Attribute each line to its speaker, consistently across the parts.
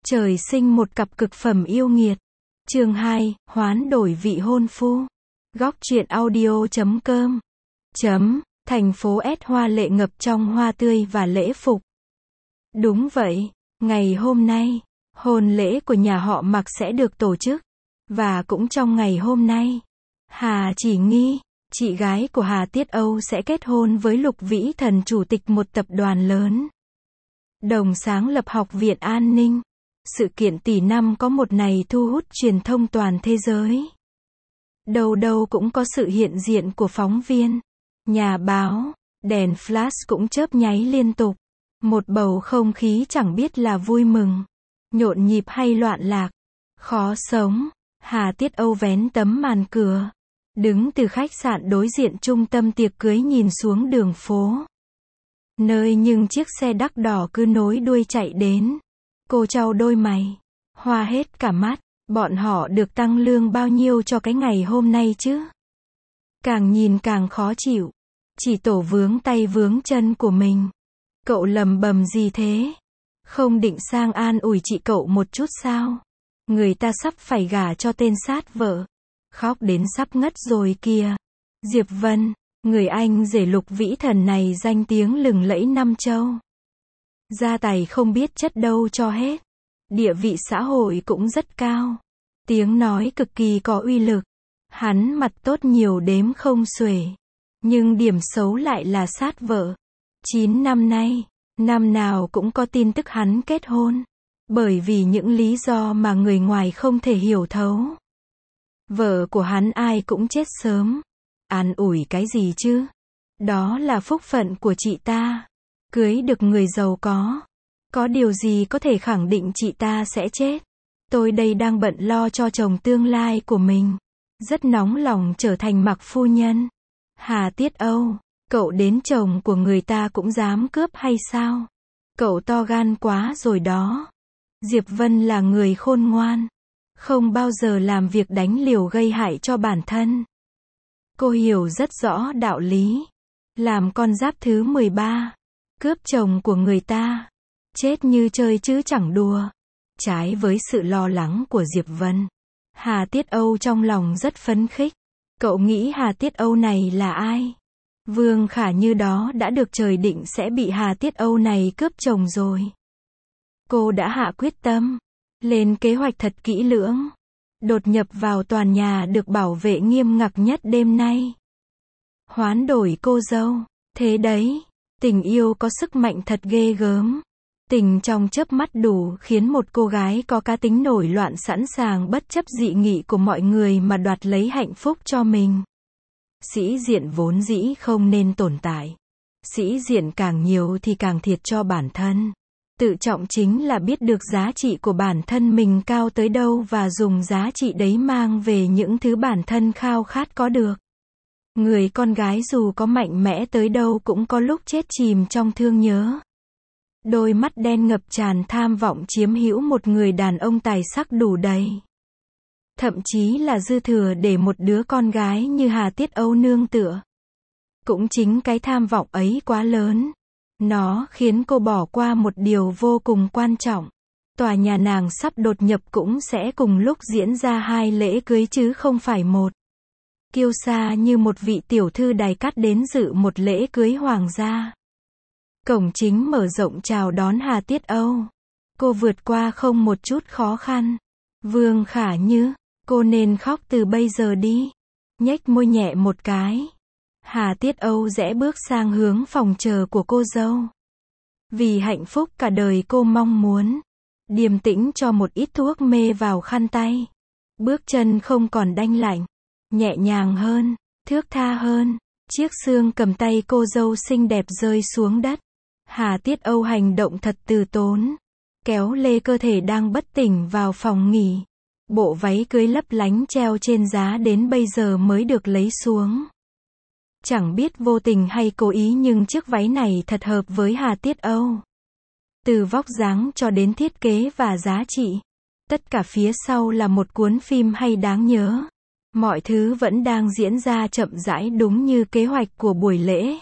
Speaker 1: Trời sinh một cặp cực phẩm yêu nghiệt. Chương 2, hoán đổi vị hôn phu. Góc truyện audio.com. Thành phố S hoa lệ ngập trong hoa tươi và lễ phục. Đúng vậy, ngày hôm nay, hôn lễ của nhà họ Mạc sẽ được tổ chức. Và cũng trong ngày hôm nay, Hà Chỉ Nghi, chị gái của Hà Tiết Âu sẽ kết hôn với Lục Vĩ Thần, chủ tịch một tập đoàn lớn. Đồng sáng lập Học viện An ninh. Sự kiện tỷ năm có một này thu hút truyền thông toàn thế giới. Đâu đâu cũng có sự hiện diện của phóng viên, nhà báo, đèn flash cũng chớp nháy liên tục. Một bầu không khí chẳng biết là vui mừng, nhộn nhịp hay loạn lạc. Khó sống. Hà Tiết Âu vén tấm màn cửa, đứng từ khách sạn đối diện trung tâm tiệc cưới nhìn xuống đường phố, nơi những chiếc xe đắt đỏ cứ nối đuôi chạy đến. Cô trao đôi mày, hoa hết cả mắt. Bọn họ được tăng lương bao nhiêu cho cái ngày hôm nay chứ? Càng nhìn càng khó chịu. Chỉ tổ vướng tay vướng chân của mình. Cậu lầm bầm gì thế? Không định sang an ủi chị cậu một chút sao? Người ta sắp phải gả cho tên sát vợ. Khóc đến sắp ngất rồi kìa. Diệp Vân, người anh rể Lục Vĩ Thần này danh tiếng lừng lẫy năm châu. Gia tài không biết chất đâu cho hết. Địa vị xã hội cũng rất cao. Tiếng nói cực kỳ có uy lực. Hắn mặt tốt nhiều đếm không xuể. Nhưng điểm xấu lại là sát vợ. 9 năm nay, năm nào cũng có tin tức hắn kết hôn. Bởi vì những lý do mà người ngoài không thể hiểu thấu. Vợ của hắn ai cũng chết sớm. An ủi cái gì chứ? Đó là phúc phận của chị ta. Cưới được người giàu có. Có điều gì có thể khẳng định chị ta sẽ chết? Tôi đây đang bận lo cho chồng tương lai của mình. Rất nóng lòng trở thành Mạc phu nhân. Hà Tiết Âu, cậu đến chồng của người ta cũng dám cướp hay sao? Cậu to gan quá rồi đó. Diệp Vân là người khôn ngoan. Không bao giờ làm việc đánh liều gây hại cho bản thân. Cô hiểu rất rõ đạo lý. Làm con giáp thứ 13. Cướp chồng của người ta. Chết như chơi chứ chẳng đùa. Trái với sự lo lắng của Diệp Vân, Hà Tiết Âu trong lòng rất phấn khích. Cậu nghĩ Hà Tiết Âu này là ai? Vương Khả Như đó đã được trời định sẽ bị Hà Tiết Âu này cướp chồng rồi. Cô đã hạ quyết tâm, lên kế hoạch thật kỹ lưỡng, đột nhập vào tòa nhà được bảo vệ nghiêm ngặt nhất đêm nay. Hoán đổi cô dâu. Thế đấy, tình yêu có sức mạnh thật ghê gớm. Tình trong chớp mắt đủ khiến một cô gái có cá tính nổi loạn sẵn sàng bất chấp dị nghị của mọi người mà đoạt lấy hạnh phúc cho mình. Sĩ diện vốn dĩ không nên tồn tại. Sĩ diện càng nhiều thì càng thiệt cho bản thân. Tự trọng chính là biết được giá trị của bản thân mình cao tới đâu và dùng giá trị đấy mang về những thứ bản thân khao khát có được. Người con gái dù có mạnh mẽ tới đâu cũng có lúc chết chìm trong thương nhớ. Đôi mắt đen ngập tràn tham vọng chiếm hữu một người đàn ông tài sắc đủ đầy. Thậm chí là dư thừa để một đứa con gái như Hà Tiết Âu nương tựa. Cũng chính cái tham vọng ấy quá lớn. Nó khiến cô bỏ qua một điều vô cùng quan trọng. Tòa nhà nàng sắp đột nhập cũng sẽ cùng lúc diễn ra 2 lễ cưới chứ không phải một. Kiêu sa như một vị tiểu thư đài cát đến dự một lễ cưới hoàng gia. Cổng chính mở rộng chào đón Hà Tiết Âu. Cô vượt qua không một chút khó khăn. Vương Khả Như, cô nên khóc từ bây giờ đi. Nhếch môi nhẹ một cái. Hà Tiết Âu rẽ bước sang hướng phòng chờ của cô dâu. Vì hạnh phúc cả đời cô mong muốn. Điềm tĩnh cho một ít thuốc mê vào khăn tay. Bước chân không còn đanh lạnh. Nhẹ nhàng hơn, thướt tha hơn. Chiếc xương cầm tay cô dâu xinh đẹp rơi xuống đất. Hà Tiết Âu hành động thật từ tốn. Kéo lê cơ thể đang bất tỉnh vào phòng nghỉ. Bộ váy cưới lấp lánh treo trên giá đến bây giờ mới được lấy xuống. Chẳng biết vô tình hay cố ý nhưng chiếc váy này thật hợp với Hà Tiết Âu. Từ vóc dáng cho đến thiết kế và giá trị. Tất cả phía sau là một cuốn phim hay đáng nhớ. Mọi thứ vẫn đang diễn ra chậm rãi đúng như kế hoạch của buổi lễ.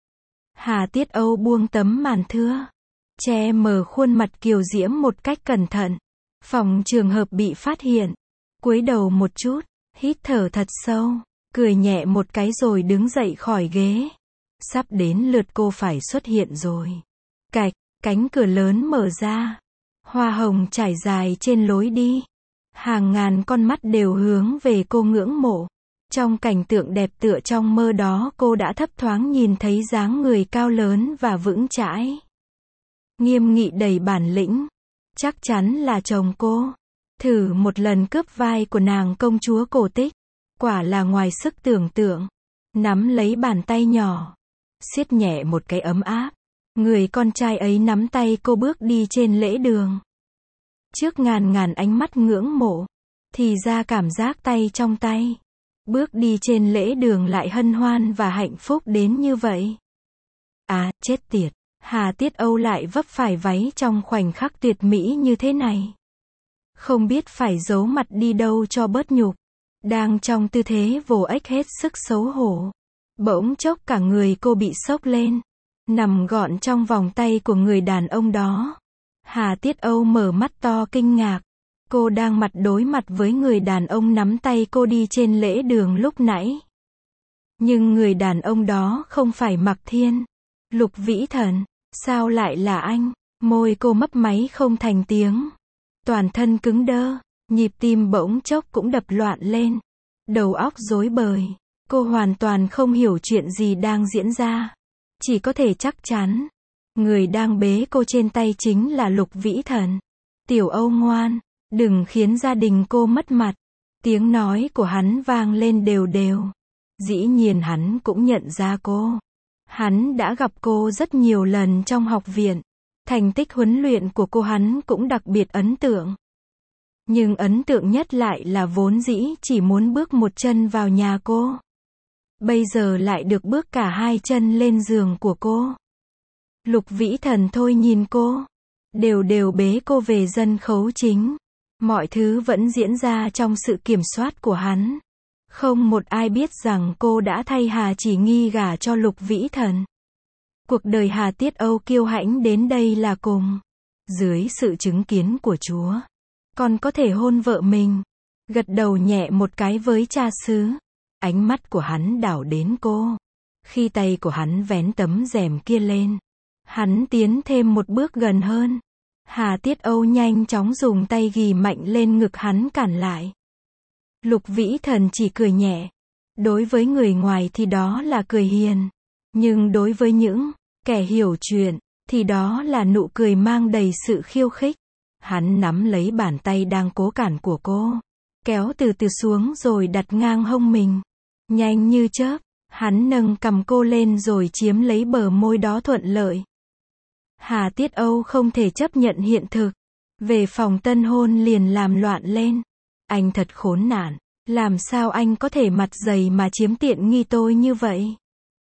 Speaker 1: Hà Tiết Âu buông tấm màn thưa, che mờ khuôn mặt kiều diễm một cách cẩn thận. Phòng trường hợp bị phát hiện. Cúi đầu một chút, hít thở thật sâu, cười nhẹ một cái rồi đứng dậy khỏi ghế. Sắp đến lượt cô phải xuất hiện rồi. Cạch, cánh cửa lớn mở ra. Hoa hồng trải dài trên lối đi. Hàng ngàn con mắt đều hướng về cô ngưỡng mộ. Trong cảnh tượng đẹp tựa trong mơ đó cô đã thấp thoáng nhìn thấy dáng người cao lớn và vững chãi. Nghiêm nghị đầy bản lĩnh. Chắc chắn là chồng cô. Thử một lần cướp vai của nàng công chúa cổ tích. Quả là ngoài sức tưởng tượng. Nắm lấy bàn tay nhỏ. Siết nhẹ một cái ấm áp. Người con trai ấy nắm tay cô bước đi trên lễ đường. Trước ngàn ngàn ánh mắt ngưỡng mộ. Thì ra cảm giác tay trong tay. Bước đi trên lễ đường lại hân hoan và hạnh phúc đến như vậy. À, chết tiệt. Hà Tiết Âu lại vấp phải váy trong khoảnh khắc tuyệt mỹ như thế này. Không biết phải giấu mặt đi đâu cho bớt nhục. Đang trong tư thế vồ ếch hết sức xấu hổ. Bỗng chốc cả người cô bị xốc lên. Nằm gọn trong vòng tay của người đàn ông đó. Hà Tiết Âu mở mắt to kinh ngạc. Cô đang mặt đối mặt với người đàn ông nắm tay cô đi trên lễ đường lúc nãy. Nhưng người đàn ông đó không phải Mạc Thiên. Lục Vĩ Thần. Sao lại là anh? Môi cô mấp máy không thành tiếng. Toàn thân cứng đơ. Nhịp tim bỗng chốc cũng đập loạn lên. Đầu óc rối bời. Cô hoàn toàn không hiểu chuyện gì đang diễn ra. Chỉ có thể chắc chắn. Người đang bế cô trên tay chính là Lục Vĩ Thần. Tiểu Âu ngoan. Đừng khiến gia đình cô mất mặt. Tiếng nói của hắn vang lên đều đều. Dĩ nhiên hắn cũng nhận ra cô. Hắn đã gặp cô rất nhiều lần trong học viện. Thành tích huấn luyện của cô hắn cũng đặc biệt ấn tượng. Nhưng ấn tượng nhất lại là vốn dĩ chỉ muốn bước một chân vào nhà cô. Bây giờ lại được bước cả hai chân lên giường của cô. Lục Vĩ Thần thôi nhìn cô. Đều đều bế cô về sân khấu chính. Mọi thứ vẫn diễn ra trong sự kiểm soát của hắn. Không một ai biết rằng cô đã thay Hà Chỉ Nghi gả cho Lục Vĩ Thần. Cuộc đời Hà Tiết Âu kiêu hãnh đến đây là cùng. Dưới sự chứng kiến của Chúa, con có thể hôn vợ mình. Gật đầu nhẹ một cái với cha xứ. Ánh mắt của hắn đảo đến cô. Khi tay của hắn vén tấm rèm kia lên, hắn tiến thêm một bước gần hơn. Hà Tiết Âu nhanh chóng dùng tay ghì mạnh lên ngực hắn cản lại. Lục Vĩ Thần chỉ cười nhẹ. Đối với người ngoài thì đó là cười hiền. Nhưng đối với những kẻ hiểu chuyện, thì đó là nụ cười mang đầy sự khiêu khích. Hắn nắm lấy bàn tay đang cố cản của cô. Kéo từ từ xuống rồi đặt ngang hông mình. Nhanh như chớp, hắn nâng cằm cô lên rồi chiếm lấy bờ môi đó thuận lợi. Hà Tiết Âu không thể chấp nhận hiện thực. Về phòng tân hôn liền làm loạn lên. Anh thật khốn nạn. Làm sao anh có thể mặt dày mà chiếm tiện nghi tôi như vậy?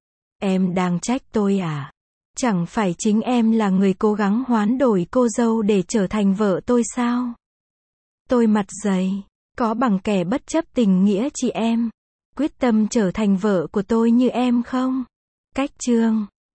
Speaker 1: Em đang trách tôi à? Chẳng phải chính em là người cố gắng hoán đổi cô dâu để trở thành vợ tôi sao? Tôi mặt dày, có bằng kẻ bất chấp tình nghĩa chị em, quyết tâm trở thành vợ của tôi như em không? Cách chương